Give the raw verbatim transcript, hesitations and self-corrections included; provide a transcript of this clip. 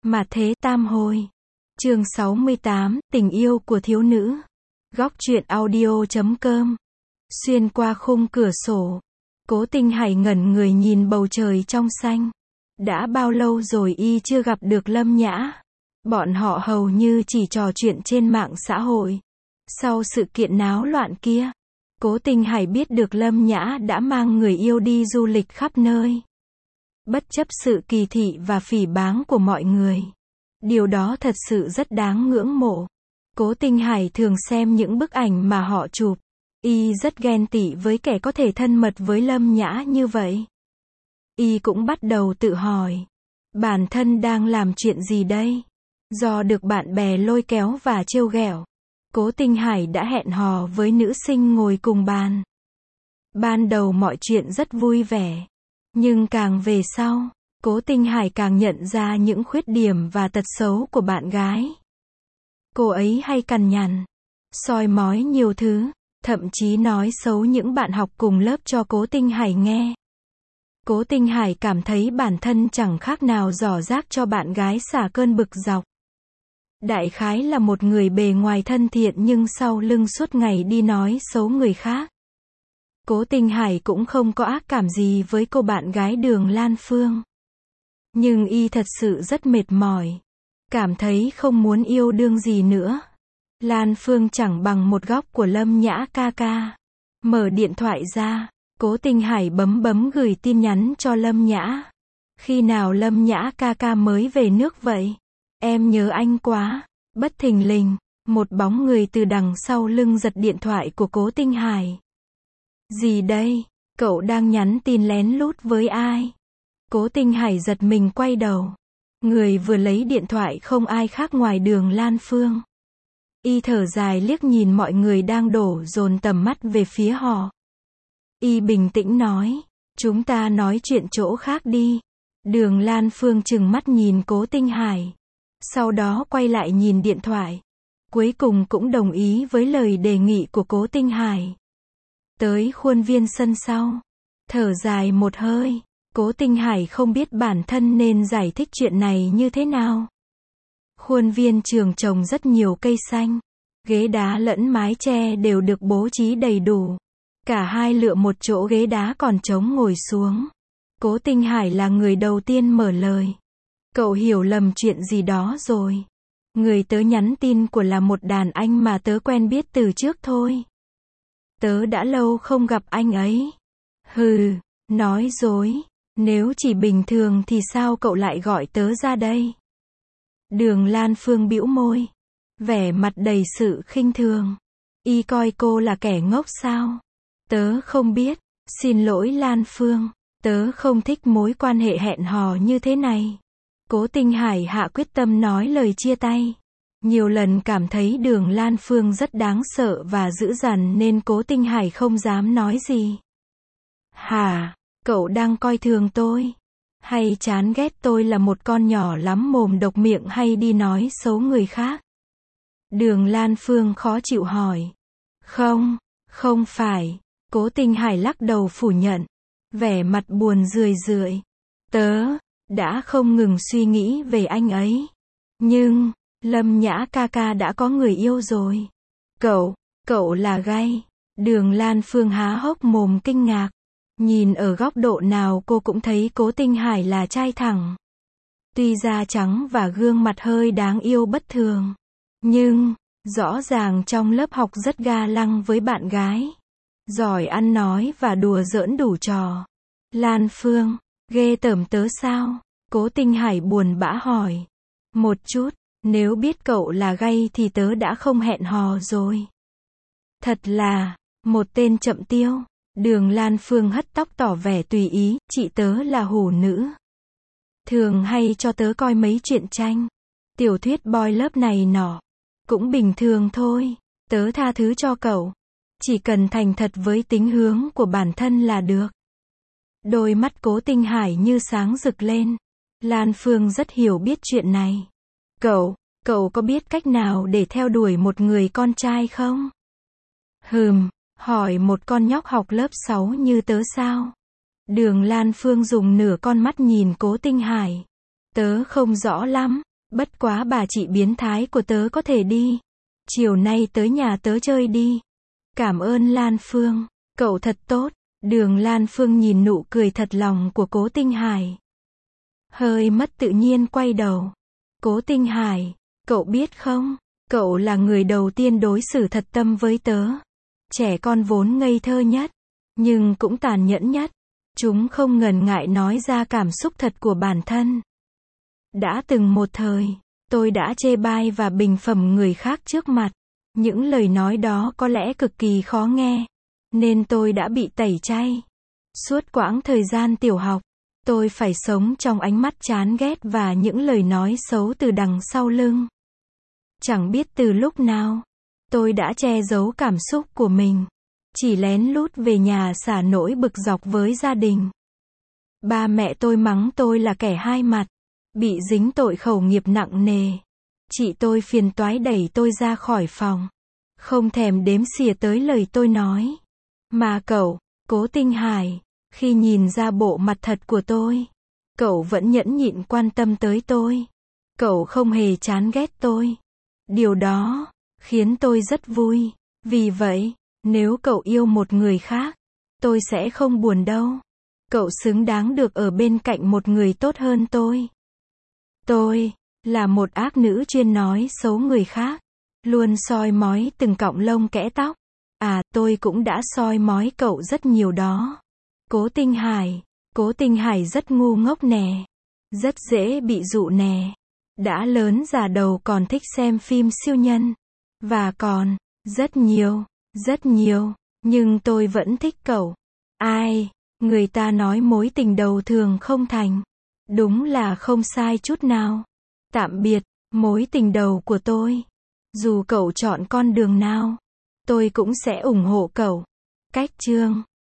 Mà thế tam hồi. Chương sáu mươi tám, tình yêu của thiếu nữ. Góc truyện audio chấm com. Xuyên qua khung cửa sổ, Cố Tinh Hải ngẩn người nhìn bầu trời trong xanh. Đã bao lâu rồi y chưa gặp được Lâm Nhã. Bọn họ hầu như chỉ trò chuyện trên mạng xã hội. Sau sự kiện náo loạn kia, Cố Tinh Hải biết được Lâm Nhã đã mang người yêu đi du lịch khắp nơi. Bất chấp sự kỳ thị và phỉ báng của mọi người. Điều đó thật sự rất đáng ngưỡng mộ. Cố Tinh Hải thường xem những bức ảnh mà họ chụp. Y rất ghen tị với kẻ có thể thân mật với Lâm Nhã như vậy. Y cũng bắt đầu tự hỏi. Bản thân đang làm chuyện gì đây? Do được bạn bè lôi kéo và trêu ghẹo, Cố Tinh Hải đã hẹn hò với nữ sinh ngồi cùng bàn. Ban đầu mọi chuyện rất vui vẻ. Nhưng càng về sau, Cố Tinh Hải càng nhận ra những khuyết điểm và tật xấu của bạn gái. Cô ấy hay cằn nhằn, soi mói nhiều thứ, thậm chí nói xấu những bạn học cùng lớp cho Cố Tinh Hải nghe. Cố Tinh Hải cảm thấy bản thân chẳng khác nào giỏ rác cho bạn gái xả cơn bực dọc. Đại khái là một người bề ngoài thân thiện nhưng sau lưng suốt ngày đi nói xấu người khác. Cố Tinh Hải cũng không có ác cảm gì với cô bạn gái Đường Lan Phương. Nhưng y thật sự rất mệt mỏi. Cảm thấy không muốn yêu đương gì nữa. Lan Phương chẳng bằng một góc của Lâm Nhã ca ca. Mở điện thoại ra, Cố Tinh Hải bấm bấm gửi tin nhắn cho Lâm Nhã. Khi nào Lâm Nhã ca ca mới về nước vậy? Em nhớ anh quá. Bất thình lình, một bóng người từ đằng sau lưng giật điện thoại của Cố Tinh Hải. Gì đây? Cậu đang nhắn tin lén lút với ai? Cố Tinh Hải giật mình quay đầu. Người vừa lấy điện thoại không ai khác ngoài Đường Lan Phương. Y thở dài liếc nhìn mọi người đang đổ dồn tầm mắt về phía họ. Y bình tĩnh nói, chúng ta nói chuyện chỗ khác đi. Đường Lan Phương trừng mắt nhìn Cố Tinh Hải. Sau đó quay lại nhìn điện thoại. Cuối cùng cũng đồng ý với lời đề nghị của Cố Tinh Hải. Tới khuôn viên sân sau. Thở dài một hơi. Cố Tinh Hải không biết bản thân nên giải thích chuyện này như thế nào. Khuôn viên trường trồng rất nhiều cây xanh. Ghế đá lẫn mái che đều được bố trí đầy đủ. Cả hai lựa một chỗ ghế đá còn trống ngồi xuống. Cố Tinh Hải là người đầu tiên mở lời. Cậu hiểu lầm chuyện gì đó rồi. Người tớ nhắn tin của là một đàn anh mà tớ quen biết từ trước thôi. Tớ đã lâu không gặp anh ấy. Hừ, nói dối. Nếu chỉ bình thường thì sao cậu lại gọi tớ ra đây? Đường Lan Phương bĩu môi. Vẻ mặt đầy sự khinh thường. Y coi cô là kẻ ngốc sao? Tớ không biết. Xin lỗi Lan Phương. Tớ không thích mối quan hệ hẹn hò như thế này. Cố Tinh Hải hạ quyết tâm nói lời chia tay. Nhiều lần cảm thấy Đường Lan Phương rất đáng sợ và dữ dằn nên Cố Tinh Hải không dám nói gì. Hả? Cậu đang coi thường tôi? Hay chán ghét tôi là một con nhỏ lắm mồm độc miệng hay đi nói xấu người khác? Đường Lan Phương khó chịu hỏi. Không, không phải. Cố Tinh Hải lắc đầu phủ nhận. Vẻ mặt buồn rười rượi. Tớ đã không ngừng suy nghĩ về anh ấy. Nhưng Lâm Nhã ca ca đã có người yêu rồi. Cậu, cậu là gay. Đường Lan Phương há hốc mồm kinh ngạc. Nhìn ở góc độ nào cô cũng thấy Cố Tinh Hải là trai thẳng. Tuy da trắng và gương mặt hơi đáng yêu bất thường. Nhưng, rõ ràng trong lớp học rất ga lăng với bạn gái. Giỏi ăn nói và đùa giỡn đủ trò. Lan Phương, ghê tởm tớ sao? Cố Tinh Hải buồn bã hỏi. Một chút, nếu biết cậu là gay thì tớ đã không hẹn hò rồi. Thật là, một tên chậm tiêu. Đường Lan Phương hất tóc tỏ vẻ tùy ý, chị tớ là hủ nữ. Thường hay cho tớ coi mấy truyện tranh, tiểu thuyết boy lớp này nọ. Cũng bình thường thôi, tớ tha thứ cho cậu. Chỉ cần thành thật với tính hướng của bản thân là được. Đôi mắt Cố Tinh Hải như sáng rực lên. Lan Phương rất hiểu biết chuyện này. Cậu, cậu có biết cách nào để theo đuổi một người con trai không? Hừm. Hỏi một con nhóc học lớp sáu như tớ sao? Đường Lan Phương dùng nửa con mắt nhìn Cố Tinh Hải. Tớ không rõ lắm. Bất quá bà chị biến thái của tớ có thể đi. Chiều nay tới nhà tớ chơi đi. Cảm ơn Lan Phương, cậu thật tốt. Đường Lan Phương nhìn nụ cười thật lòng của Cố Tinh Hải. Hơi mất tự nhiên quay đầu. Cố Tinh Hải, cậu biết không, cậu là người đầu tiên đối xử thật tâm với tớ. Trẻ con vốn ngây thơ nhất, nhưng cũng tàn nhẫn nhất. Chúng không ngần ngại nói ra cảm xúc thật của bản thân. Đã từng một thời, tôi đã chê bai và bình phẩm người khác trước mặt. Những lời nói đó có lẽ cực kỳ khó nghe, nên tôi đã bị tẩy chay. Suốt quãng thời gian tiểu học, tôi phải sống trong ánh mắt chán ghét và những lời nói xấu từ đằng sau lưng. Chẳng biết từ lúc nào, tôi đã che giấu cảm xúc của mình, chỉ lén lút về nhà xả nỗi bực dọc với gia đình. Ba mẹ tôi mắng tôi là kẻ hai mặt, bị dính tội khẩu nghiệp nặng nề. Chị tôi phiền toái đẩy tôi ra khỏi phòng, không thèm đếm xỉa tới lời tôi nói. Mà cậu, Cố Tinh Hải, khi nhìn ra bộ mặt thật của tôi, cậu vẫn nhẫn nhịn quan tâm tới tôi. Cậu không hề chán ghét tôi. Điều đó khiến tôi rất vui. Vì vậy, nếu cậu yêu một người khác, tôi sẽ không buồn đâu. Cậu xứng đáng được ở bên cạnh một người tốt hơn tôi. Tôi là một ác nữ chuyên nói xấu người khác, luôn soi mói từng cọng lông kẽ tóc. À, tôi cũng đã soi mói cậu rất nhiều đó. Cố Tinh Hải, Cố Tinh Hải rất ngu ngốc nè, rất dễ bị dụ nè. Đã lớn già đầu còn thích xem phim siêu nhân. Và còn, rất nhiều, rất nhiều, nhưng tôi vẫn thích cậu. Ai, người ta nói mối tình đầu thường không thành. Đúng là không sai chút nào. Tạm biệt, mối tình đầu của tôi. Dù cậu chọn con đường nào, tôi cũng sẽ ủng hộ cậu. Cách chương